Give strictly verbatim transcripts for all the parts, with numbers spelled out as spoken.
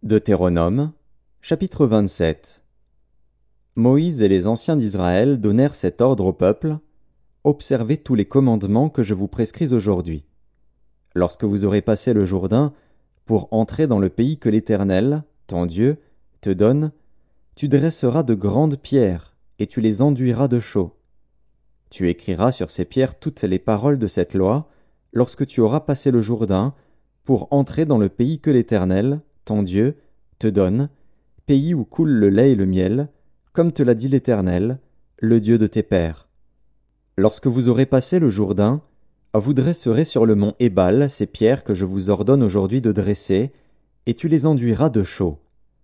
Deutéronome, chapitre vingt-sept. Moïse et les anciens d'Israël donnèrent cet ordre au peuple: Observez tous les commandements que je vous prescris aujourd'hui. Lorsque vous aurez passé le Jourdain pour entrer dans le pays que l'Éternel, ton Dieu, te donne, tu dresseras de grandes pierres et tu les enduiras de chaux. Tu écriras sur ces pierres toutes les paroles de cette loi lorsque tu auras passé le Jourdain pour entrer dans le pays que l'Éternel, ton Dieu, te donne, pays où coule le lait et le miel, comme te l'a dit l'Éternel, le Dieu de tes pères. Lorsque vous aurez passé le Jourdain, vous dresserez sur le mont Ébal ces pierres que je vous ordonne aujourd'hui de dresser, et tu les enduiras de chaux.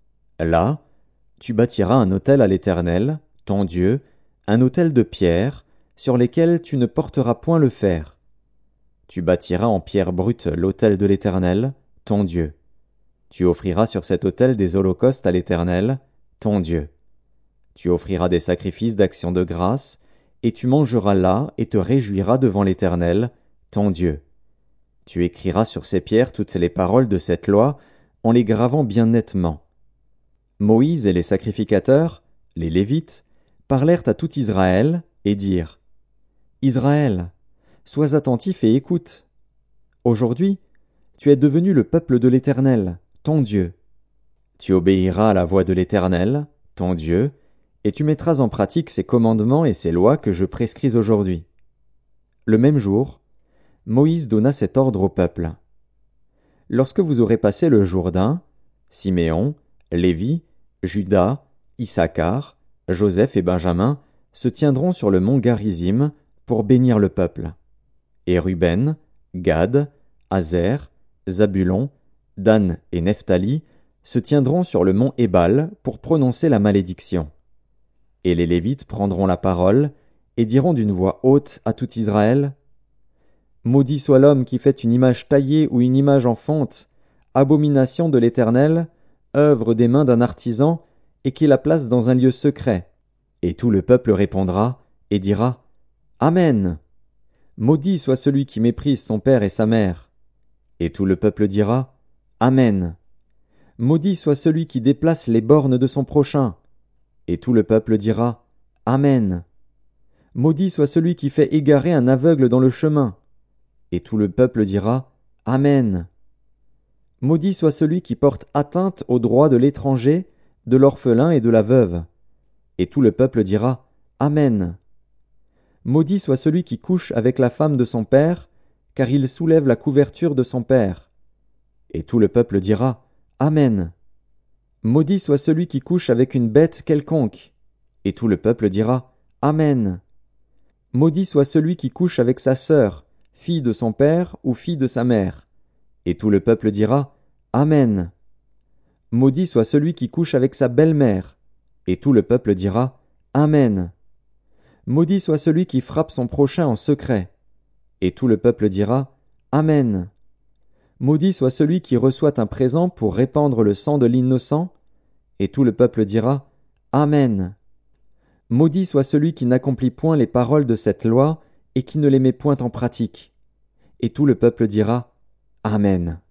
Là, tu bâtiras un autel à l'Éternel, ton Dieu, un autel de pierre, sur lesquels tu ne porteras point le fer. Tu bâtiras en pierre brute l'autel de l'Éternel, ton Dieu. Tu offriras sur cet autel des holocaustes à l'Éternel, ton Dieu. Tu offriras des sacrifices d'action de grâce, et tu mangeras là et te réjouiras devant l'Éternel, ton Dieu. Tu écriras sur ces pierres toutes les paroles de cette loi, en les gravant bien nettement. Moïse et les sacrificateurs, les Lévites, parlèrent à tout Israël, et dirent: Israël, sois attentif et écoute. Aujourd'hui, tu es devenu le peuple de l'Éternel, ton Dieu. Tu obéiras à la voix de l'Éternel, ton Dieu, et tu mettras en pratique ses commandements et ses lois que je prescris aujourd'hui. Le même jour, Moïse donna cet ordre au peuple. Lorsque vous aurez passé le Jourdain, Siméon, Lévi, Juda, Issachar, Joseph et Benjamin se tiendront sur le mont Garizim pour bénir le peuple. Et Ruben, Gad, Azer, Zabulon, Dan et Nephtali se tiendront sur le mont Ébal pour prononcer la malédiction. Et les Lévites prendront la parole et diront d'une voix haute à tout Israël: Maudit soit l'homme qui fait une image taillée ou une image en fonte, abomination de l'Éternel, œuvre des mains d'un artisan, et qui la place dans un lieu secret. Et tout le peuple répondra et dira: Amen. Maudit soit celui qui méprise son père et sa mère. Et tout le peuple dira: Amen. Maudit soit celui qui déplace les bornes de son prochain. Et tout le peuple dira: Amen. Maudit soit celui qui fait égarer un aveugle dans le chemin. Et tout le peuple dira: Amen. Maudit soit celui qui porte atteinte aux droits de l'étranger, de l'orphelin et de la veuve. Et tout le peuple dira: Amen. Maudit soit celui qui couche avec la femme de son père, car il soulève la couverture de son père. Et tout le peuple dira: Amen. Maudit soit celui qui couche avec une bête quelconque. Et tout le peuple dira: Amen. Maudit soit celui qui couche avec sa sœur, fille de son père ou fille de sa mère. Et tout le peuple dira: Amen. Maudit soit celui qui couche avec sa belle-mère. Et tout le peuple dira: Amen. Maudit soit celui qui frappe son prochain en secret. Et tout le peuple dira: Amen. Maudit soit celui qui reçoit un présent pour répandre le sang de l'innocent. Et tout le peuple dira: Amen. Maudit soit celui qui n'accomplit point les paroles de cette loi et qui ne les met point en pratique. Et tout le peuple dira: Amen.